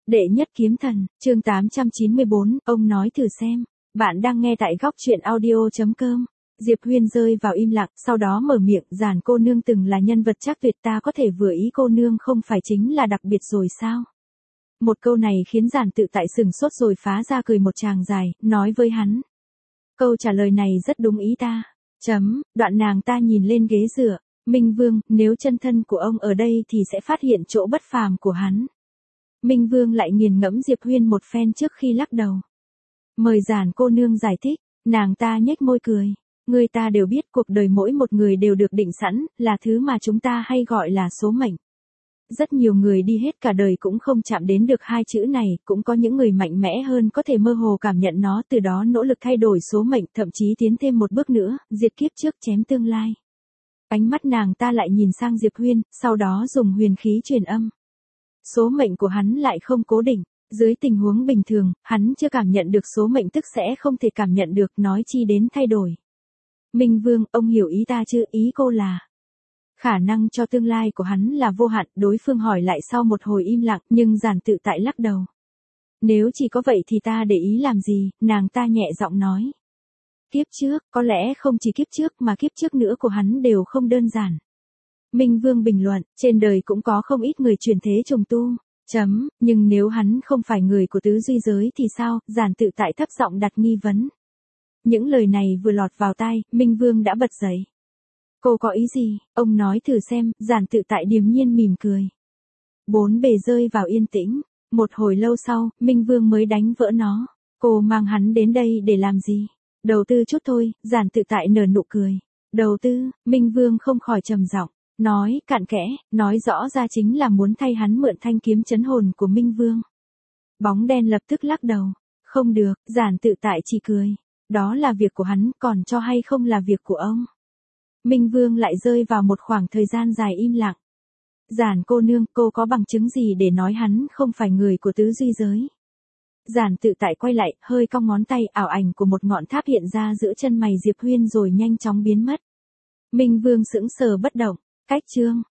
Đệ nhất kiếm thần, chương 894, ông nói thử xem. Bạn đang nghe tại góc truyện audio.com. Diệp Huyên rơi vào im lặng, sau đó mở miệng, Giản cô nương từng là nhân vật chắc tuyệt, ta có thể vừa ý cô nương không phải chính là đặc biệt rồi sao? Một câu này khiến Giản Tự Tại sừng sốt rồi phá ra cười một tràng dài, nói với hắn. Câu trả lời này rất đúng ý ta. Đoạn nàng ta nhìn lên ghế dựa, Minh Vương, nếu chân thân của ông ở đây thì sẽ phát hiện chỗ bất phàm của hắn. Minh Vương lại nghiền ngẫm Diệp Huyên một phen trước khi lắc đầu. Mời Giản cô nương giải thích, nàng ta nhếch môi cười. Người ta đều biết cuộc đời mỗi một người đều được định sẵn, là thứ mà chúng ta hay gọi là số mệnh. Rất nhiều người đi hết cả đời cũng không chạm đến được hai chữ này, cũng có những người mạnh mẽ hơn có thể mơ hồ cảm nhận nó, từ đó nỗ lực thay đổi số mệnh, thậm chí tiến thêm một bước nữa, diệt kiếp trước chém tương lai. Ánh mắt nàng ta lại nhìn sang Diệp Huyên, sau đó dùng huyền khí truyền âm. Số mệnh của hắn lại không cố định, dưới tình huống bình thường, hắn chưa cảm nhận được số mệnh tức sẽ không thể cảm nhận được, nói chi đến thay đổi. Minh Vương, ông hiểu ý ta chứ? Ý cô là khả năng cho tương lai của hắn là vô hạn. Đối phương hỏi lại sau một hồi im lặng, nhưng Giản Tự Tại lắc đầu. Nếu chỉ có vậy thì ta để ý làm gì, nàng ta nhẹ giọng nói. Kiếp trước, có lẽ không chỉ kiếp trước mà kiếp trước nữa của hắn đều không đơn giản. Minh Vương bình luận, trên đời cũng có không ít người chuyển thế trùng tu. Nhưng nếu hắn không phải người của tứ duy giới thì sao? Giản Tự Tại thấp giọng đặt nghi vấn. Những lời này vừa lọt vào tai, Minh Vương đã bật dậy. Cô có ý gì? Ông nói thử xem. Giản Tự Tại điềm nhiên mỉm cười. Bốn bề rơi vào yên tĩnh. Một hồi lâu sau, Minh Vương mới đánh vỡ nó. Cô mang hắn đến đây để làm gì? Đầu tư chút thôi. Giản Tự Tại nở nụ cười. Đầu tư? Minh Vương không khỏi trầm giọng. Nói cặn kẽ, nói rõ ra chính là muốn thay hắn mượn thanh kiếm trấn hồn của Minh Vương. Bóng đen lập tức lắc đầu. Không được. Giản Tự Tại chỉ cười. Đó là việc của hắn, còn cho hay không là việc của ông. Minh Vương lại rơi vào một khoảng thời gian dài im lặng. Giản cô nương, cô có bằng chứng gì để nói hắn không phải người của tứ duy giới? Giản Tự Tại quay lại, hơi cong ngón tay, ảo ảnh của một ngọn tháp hiện ra giữa chân mày Diệp Huyên rồi nhanh chóng biến mất. Minh Vương sững sờ bất động. Cách chương